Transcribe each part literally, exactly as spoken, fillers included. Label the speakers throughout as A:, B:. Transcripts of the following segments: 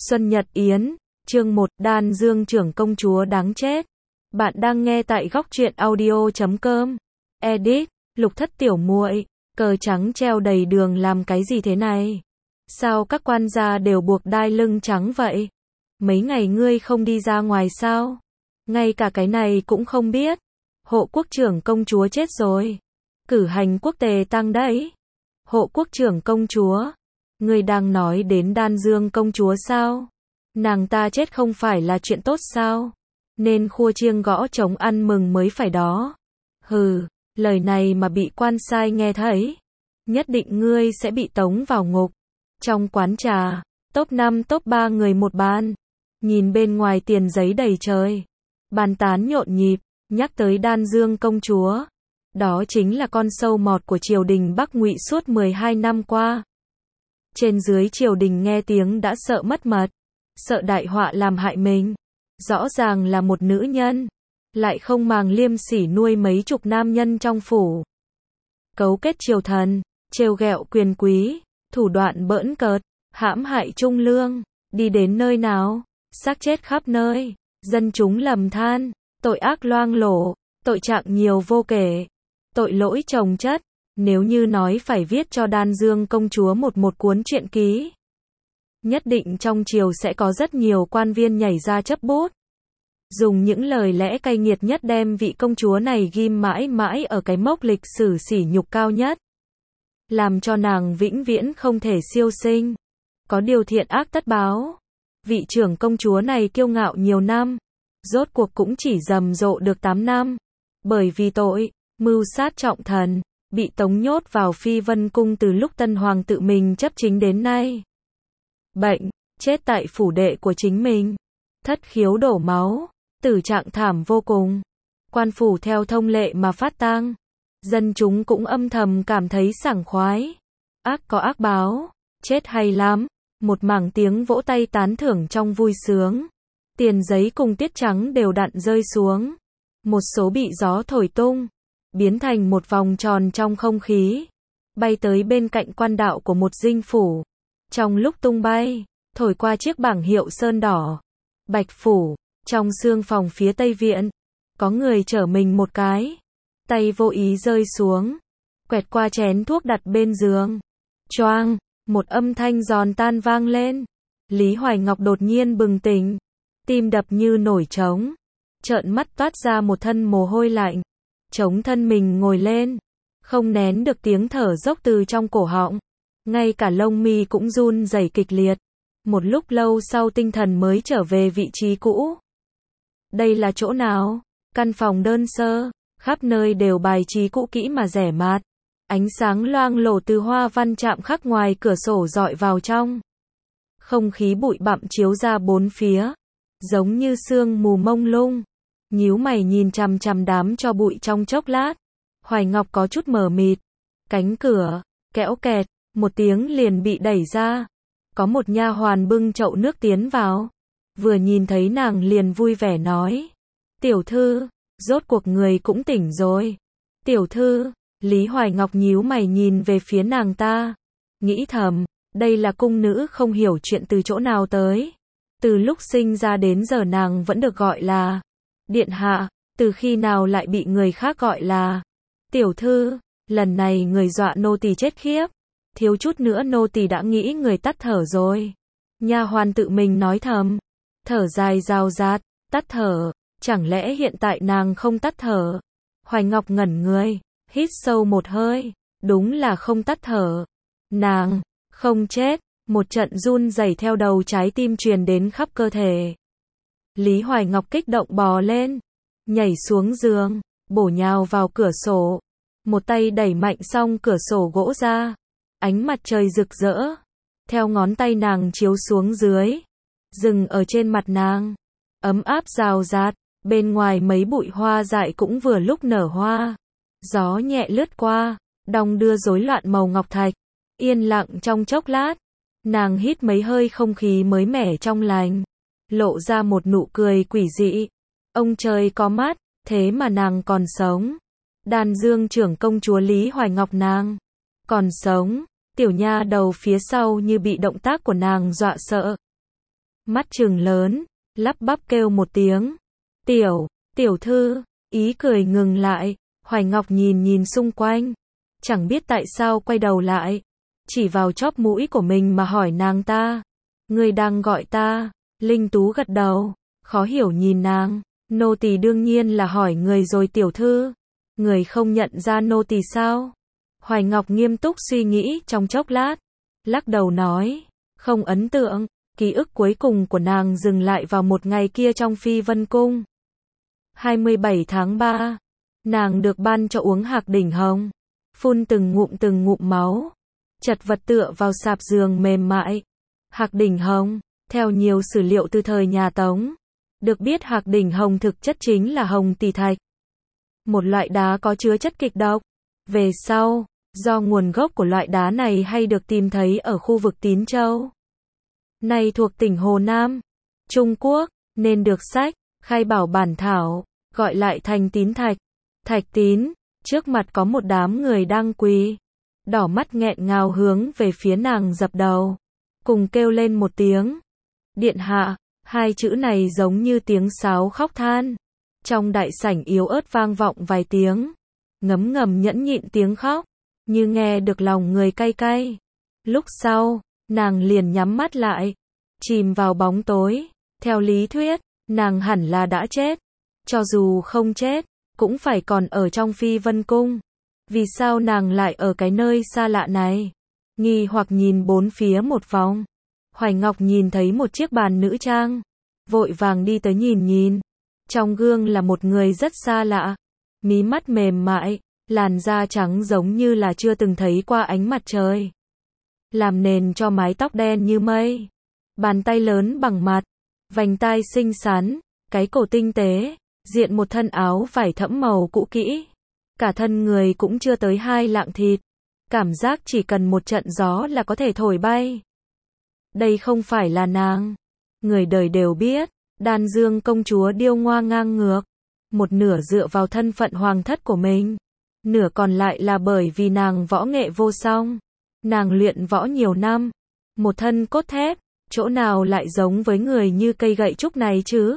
A: Xuân Nhật Yến, chương một, Đan Dương trưởng công chúa đáng chết. Bạn đang nghe tại góc truyện audio chấm com. Edit, Lục Thất tiểu muội, cờ trắng treo đầy đường làm cái gì thế này? Sao các quan gia đều buộc đai lưng trắng vậy? Mấy ngày ngươi không đi ra ngoài sao? Ngay cả cái này cũng không biết. Hộ quốc trưởng công chúa chết rồi. Cử hành quốc tề tang đấy. Hộ quốc trưởng công chúa. Ngươi đang nói đến Đan Dương công chúa sao? Nàng ta chết không phải là chuyện tốt sao? Nên khua chiêng gõ trống ăn mừng mới phải đó. Hừ, lời này mà bị quan sai nghe thấy, nhất định ngươi sẽ bị tống vào ngục. Trong quán trà, top năm top ba người một bàn. Nhìn bên ngoài tiền giấy đầy trời. Bàn tán nhộn nhịp, nhắc tới Đan Dương công chúa. Đó chính là con sâu mọt của triều đình Bắc Ngụy suốt mười hai năm qua. Trên dưới triều đình nghe tiếng đã sợ mất mật, sợ đại họa làm hại mình. Rõ ràng là một nữ nhân, lại không màng liêm sỉ nuôi mấy chục nam nhân trong phủ. Cấu kết triều thần, trêu ghẹo quyền quý, thủ đoạn bỡn cợt, hãm hại trung lương, đi đến nơi nào, xác chết khắp nơi, dân chúng lầm than, tội ác loang lổ, tội trạng nhiều vô kể, tội lỗi chồng chất. Nếu như nói phải viết cho Đan Dương công chúa một một cuốn truyện ký, nhất định trong triều sẽ có rất nhiều quan viên nhảy ra chấp bút, dùng những lời lẽ cay nghiệt nhất đem vị công chúa này ghim mãi mãi ở cái mốc lịch sử sỉ nhục cao nhất, làm cho nàng vĩnh viễn không thể siêu sinh. Có điều thiện ác tất báo. Vị trưởng công chúa này kiêu ngạo nhiều năm, rốt cuộc cũng chỉ rầm rộ được tám năm, bởi vì tội mưu sát trọng thần, bị tống nhốt vào Phi Vân Cung từ lúc Tân Hoàng tự mình chấp chính đến nay. Bệnh, chết tại phủ đệ của chính mình, thất khiếu đổ máu, tử trạng thảm vô cùng. Quan phủ theo thông lệ mà phát tang, dân chúng cũng âm thầm cảm thấy sảng khoái. Ác có ác báo, chết hay lắm. Một mảng tiếng vỗ tay tán thưởng trong vui sướng. Tiền giấy cùng tiết trắng đều đặn rơi xuống. Một số bị gió thổi tung, biến thành một vòng tròn trong không khí, bay tới bên cạnh quan đạo của một dinh phủ. Trong lúc tung bay, thổi qua chiếc bảng hiệu sơn đỏ. Bạch phủ, trong sương phòng phía tây viện, có người chở mình một cái, tay vô ý rơi xuống, quẹt qua chén thuốc đặt bên giường. Choang, một âm thanh giòn tan vang lên. Lý Hoài Ngọc đột nhiên bừng tỉnh, tim đập như nổi trống, trợn mắt toát ra một thân mồ hôi lạnh. Chống thân mình ngồi lên, không nén được tiếng thở dốc từ trong cổ họng, ngay cả lông mi cũng run rẩy kịch liệt. Một lúc lâu sau tinh thần mới trở về vị trí cũ. Đây là chỗ nào? Căn phòng đơn sơ, khắp nơi đều bài trí cũ kỹ mà rẻ mạt. Ánh sáng loang lổ từ hoa văn chạm khắc ngoài cửa sổ dọi vào trong. Không khí bụi bặm chiếu ra bốn phía, giống như sương mù mông lung. Nhíu mày nhìn chằm chằm đám cho bụi trong chốc lát, Hoài Ngọc có chút mờ mịt. Cánh cửa, kẽo kẹt, một tiếng liền bị đẩy ra. Có một nha hoàn bưng chậu nước tiến vào. Vừa nhìn thấy nàng liền vui vẻ nói: "Tiểu thư, rốt cuộc người cũng tỉnh rồi." "Tiểu thư?" Lý Hoài Ngọc nhíu mày nhìn về phía nàng ta, nghĩ thầm, đây là cung nữ không hiểu chuyện từ chỗ nào tới. Từ lúc sinh ra đến giờ nàng vẫn được gọi là điện hạ, từ khi nào lại bị người khác gọi là tiểu thư. Lần này người dọa nô tỳ chết khiếp, thiếu chút nữa nô tỳ đã nghĩ người tắt thở rồi. Nha hoàn tự mình nói thầm, thở dài rào rạt, tắt thở, chẳng lẽ hiện tại nàng không tắt thở? Hoài Ngọc ngẩn người, hít sâu một hơi, đúng là không tắt thở. Nàng không chết. Một trận run rẩy theo đầu trái tim truyền đến khắp cơ thể. Lý Hoài Ngọc kích động bò lên, nhảy xuống giường, bổ nhào vào cửa sổ. Một tay đẩy mạnh xong cửa sổ gỗ ra. Ánh mặt trời rực rỡ, theo ngón tay nàng chiếu xuống dưới, dừng ở trên mặt nàng. Ấm áp rào rạt, bên ngoài mấy bụi hoa dại cũng vừa lúc nở hoa. Gió nhẹ lướt qua, đong đưa rối loạn màu ngọc thạch. Yên lặng trong chốc lát, nàng hít mấy hơi không khí mới mẻ trong lành, lộ ra một nụ cười quỷ dị. Ông trời có mắt, thế mà nàng còn sống. Đan Dương trưởng công chúa Lý Hoài Ngọc nàng còn sống. Tiểu nha đầu phía sau như bị động tác của nàng dọa sợ. mắt trừng lớn, lắp bắp kêu một tiếng. Tiểu, tiểu thư, ý cười ngừng lại, Hoài Ngọc nhìn nhìn xung quanh. Chẳng biết tại sao quay đầu lại, chỉ vào chóp mũi của mình mà hỏi nàng ta. Người đang gọi ta, Linh Tú gật đầu, khó hiểu nhìn nàng. Nô tỳ đương nhiên là hỏi người rồi tiểu thư. Người không nhận ra nô tỳ sao? Hoài Ngọc nghiêm túc suy nghĩ trong chốc lát, lắc đầu nói, không ấn tượng. Ký ức cuối cùng của nàng dừng lại vào một ngày kia trong Phi Vân Cung. hai mươi bảy tháng ba, nàng được ban cho uống hạc đỉnh hồng, phun từng ngụm từng ngụm máu, chật vật tựa vào sạp giường mềm mại. Hạc đỉnh hồng, theo nhiều sử liệu từ thời nhà Tống, được biết hạc đỉnh hồng thực chất chính là hồng tỷ thạch, một loại đá có chứa chất kịch độc. Về sau, do nguồn gốc của loại đá này hay được tìm thấy ở khu vực Tín Châu, nay thuộc tỉnh Hồ Nam, Trung Quốc, nên được sách khai bảo bản thảo, gọi lại thành tín thạch. Thạch tín, trước mặt có một đám người đang quỳ, đỏ mắt nghẹn ngào hướng về phía nàng dập đầu, cùng kêu lên một tiếng. Điện hạ, hai chữ này giống như tiếng sáo khóc than. Trong đại sảnh yếu ớt vang vọng vài tiếng, ngấm ngầm nhẫn nhịn tiếng khóc, như nghe được lòng người cay cay. Lúc sau, nàng liền nhắm mắt lại, chìm vào bóng tối. Theo lý thuyết, nàng hẳn là đã chết. Cho dù không chết, cũng phải còn ở trong Phi Vân Cung. Vì sao nàng lại ở cái nơi xa lạ này? Nghi hoặc nhìn bốn phía một vòng. Hoài Ngọc nhìn thấy một chiếc bàn nữ trang, vội vàng đi tới nhìn nhìn. Trong gương là một người rất xa lạ, mí mắt mềm mại, làn da trắng giống như là chưa từng thấy qua ánh mặt trời, làm nền cho mái tóc đen như mây, bàn tay lớn bằng mặt, vành tai xinh xắn, cái cổ tinh tế, diện một thân áo vải thẫm màu cũ kỹ, cả thân người cũng chưa tới hai lạng thịt, cảm giác chỉ cần một trận gió là có thể thổi bay. Đây không phải là nàng. Người đời đều biết, Đan Dương công chúa điêu ngoa ngang ngược, một nửa dựa vào thân phận hoàng thất của mình, nửa còn lại là bởi vì nàng võ nghệ vô song. Nàng luyện võ nhiều năm, một thân cốt thép, chỗ nào lại giống với người như cây gậy trúc này chứ?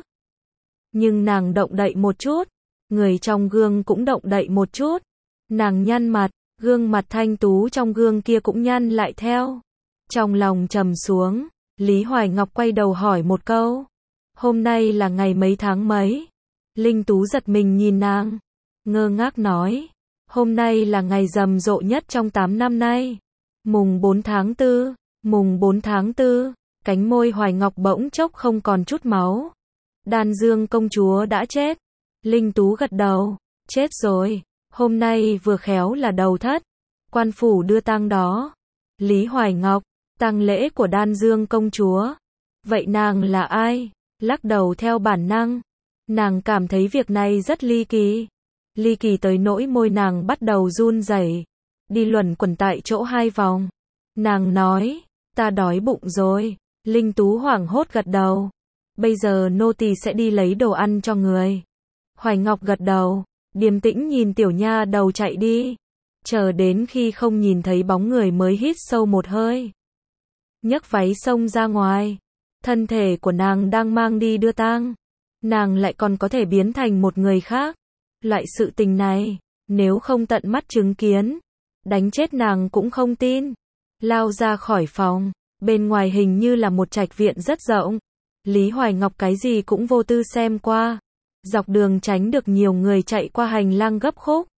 A: Nhưng nàng động đậy một chút, người trong gương cũng động đậy một chút. Nàng nhăn mặt, gương mặt thanh tú trong gương kia cũng nhăn lại theo. Trong lòng trầm xuống, Lý Hoài Ngọc quay đầu hỏi một câu. Hôm nay là ngày mấy tháng mấy? Linh Tú giật mình nhìn nàng, ngơ ngác nói. Hôm nay là ngày rầm rộ nhất trong tám năm nay. Mùng bốn tháng tư, mùng bốn tháng tư, cánh môi Hoài Ngọc bỗng chốc không còn chút máu. Đan Dương công chúa đã chết. Linh Tú gật đầu, chết rồi, hôm nay vừa khéo là đầu thất, quan phủ đưa tang đó. Lý Hoài Ngọc, tang lễ của Đan Dương công chúa. Vậy nàng là ai? Lắc đầu theo bản năng. Nàng cảm thấy việc này rất ly kỳ. Ly kỳ tới nỗi môi nàng bắt đầu run rẩy, đi luẩn quẩn tại chỗ hai vòng. Nàng nói, ta đói bụng rồi. Linh Tú hoảng hốt gật đầu. Bây giờ nô tỳ sẽ đi lấy đồ ăn cho người. Hoài Ngọc gật đầu, điềm tĩnh nhìn tiểu nha đầu chạy đi. Chờ đến khi không nhìn thấy bóng người mới hít sâu một hơi, nhấc váy xông ra ngoài. Thân thể của nàng đang mang đi đưa tang, nàng lại còn có thể biến thành một người khác. Loại sự tình này, nếu không tận mắt chứng kiến, đánh chết nàng cũng không tin. Lao ra khỏi phòng, bên ngoài hình như là một trạch viện rất rộng. Lý Hoài Ngọc cái gì cũng vô tư xem qua, dọc đường tránh được nhiều người chạy qua hành lang gấp khúc.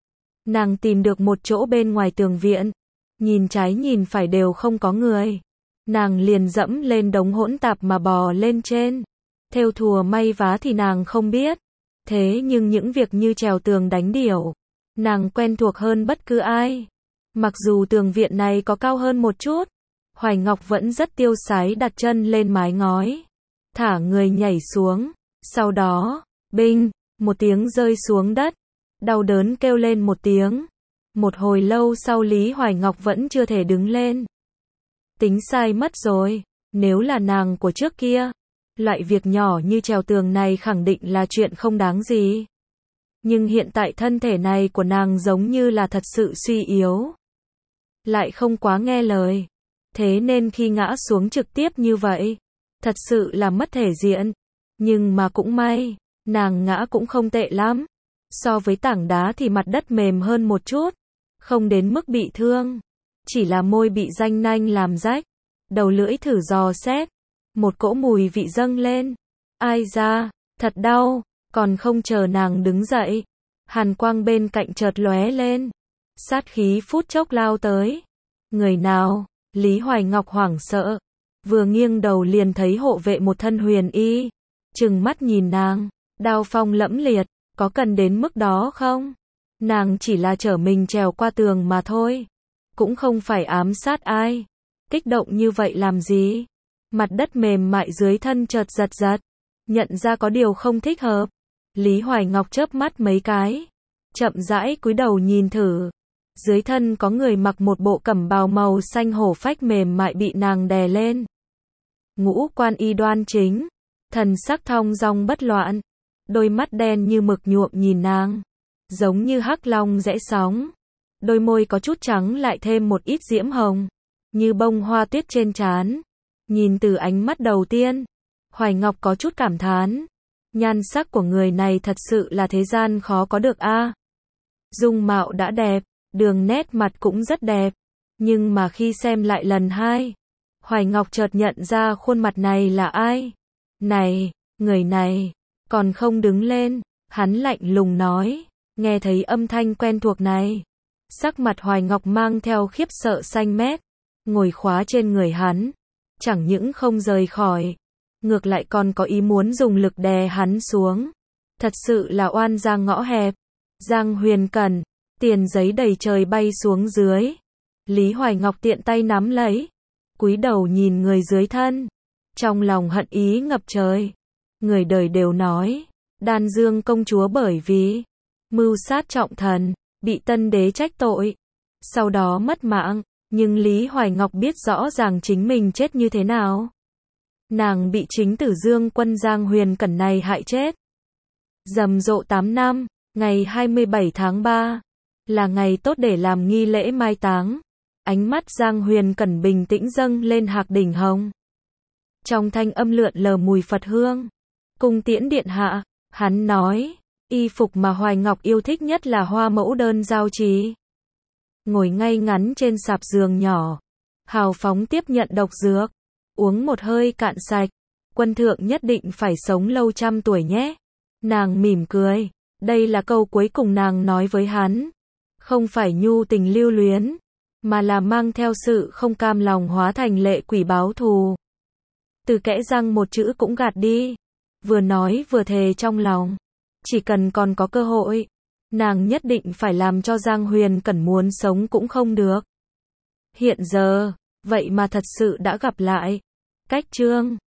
A: Nàng tìm được một chỗ bên ngoài tường viện, nhìn trái nhìn phải đều không có người. Nàng liền dẫm lên đống hỗn tạp mà bò lên trên. Thêu thùa may vá thì nàng không biết, thế nhưng những việc như trèo tường đánh điểu, nàng quen thuộc hơn bất cứ ai. Mặc dù tường viện này có cao hơn một chút, Hoài Ngọc vẫn rất tiêu sái đặt chân lên mái ngói, thả người nhảy xuống, sau đó, binh, một tiếng rơi xuống đất, đau đớn kêu lên một tiếng. Một hồi lâu sau Lý Hoài Ngọc vẫn chưa thể đứng lên. Tính sai mất rồi, nếu là nàng của trước kia, loại việc nhỏ như trèo tường này khẳng định là chuyện không đáng gì. Nhưng hiện tại thân thể này của nàng giống như là thật sự suy yếu, lại không quá nghe lời. Thế nên khi ngã xuống trực tiếp như vậy, thật sự là mất thể diện. Nhưng mà cũng may, nàng ngã cũng không tệ lắm. So với tảng đá thì mặt đất mềm hơn một chút, không đến mức bị thương. Chỉ là môi bị ranh nanh làm rách, đầu lưỡi thử dò xét, một cỗ mùi vị dâng lên. Ai da, thật đau, còn không chờ nàng đứng dậy. Hàn quang bên cạnh chợt lóe lên, sát khí phút chốc lao tới. Người nào? Lý Hoài Ngọc hoảng sợ, vừa nghiêng đầu liền thấy hộ vệ một thân huyền y, trừng mắt nhìn nàng, đao phong lẫm liệt, có cần đến mức đó không? Nàng chỉ là chở mình trèo qua tường mà thôi, cũng không phải ám sát ai. Kích động như vậy làm gì? Mặt đất mềm mại dưới thân chợt giật giật, nhận ra có điều không thích hợp. Lý Hoài Ngọc chớp mắt mấy cái, chậm rãi cúi đầu nhìn thử. Dưới thân có người mặc một bộ cẩm bào màu xanh hổ phách mềm mại bị nàng đè lên. Ngũ quan y đoan chính, thần sắc thong dong bất loạn, đôi mắt đen như mực nhuộm nhìn nàng, giống như hắc long rẽ sóng. Đôi môi có chút trắng lại thêm một ít diễm hồng, như bông hoa tuyết trên trán. Nhìn từ ánh mắt đầu tiên, Hoài Ngọc có chút cảm thán, nhan sắc của người này thật sự là thế gian khó có được a. À, dung mạo đã đẹp, đường nét mặt cũng rất đẹp, nhưng mà khi xem lại lần hai, Hoài Ngọc chợt nhận ra khuôn mặt này là ai. Này, người này, còn không đứng lên, hắn lạnh lùng nói, nghe thấy âm thanh quen thuộc này. Sắc mặt Hoài Ngọc mang theo khiếp sợ xanh mét, ngồi khóa trên người hắn, chẳng những không rời khỏi, ngược lại còn có ý muốn dùng lực đè hắn xuống. Thật sự là oan gia ngõ hẹp. Giang Huyền Cẩn, tiền giấy đầy trời bay xuống dưới. Lý Hoài Ngọc tiện tay nắm lấy, cúi đầu nhìn người dưới thân, trong lòng hận ý ngập trời. Người đời đều nói, Đan Dương công chúa bởi vì mưu sát trọng thần, bị tân đế trách tội, sau đó mất mạng, nhưng Lý Hoài Ngọc biết rõ ràng chính mình chết như thế nào. Nàng bị chính tử Dương quân Giang Huyền Cẩn này hại chết. Rầm rộ tám năm, ngày hai mươi bảy tháng ba, là ngày tốt để làm nghi lễ mai táng. Ánh mắt Giang Huyền Cẩn bình tĩnh dâng lên hạc đỉnh hồng. Trong thanh âm lượn lờ mùi Phật hương. Cung tiễn điện hạ, hắn nói, y phục mà Hoài Ngọc yêu thích nhất là hoa mẫu đơn giao trì. Ngồi ngay ngắn trên sạp giường nhỏ, hào phóng tiếp nhận độc dược, uống một hơi cạn sạch. Quân thượng nhất định phải sống lâu trăm tuổi nhé. Nàng mỉm cười, đây là câu cuối cùng nàng nói với hắn. Không phải nhu tình lưu luyến, mà là mang theo sự không cam lòng hóa thành lệ quỷ báo thù. Từ kẽ răng một chữ cũng gạt đi, vừa nói vừa thề trong lòng. Chỉ cần còn có cơ hội, nàng nhất định phải làm cho Giang Huyền Cẩn muốn sống cũng không được. Hiện giờ, vậy mà thật sự đã gặp lại. Cách chương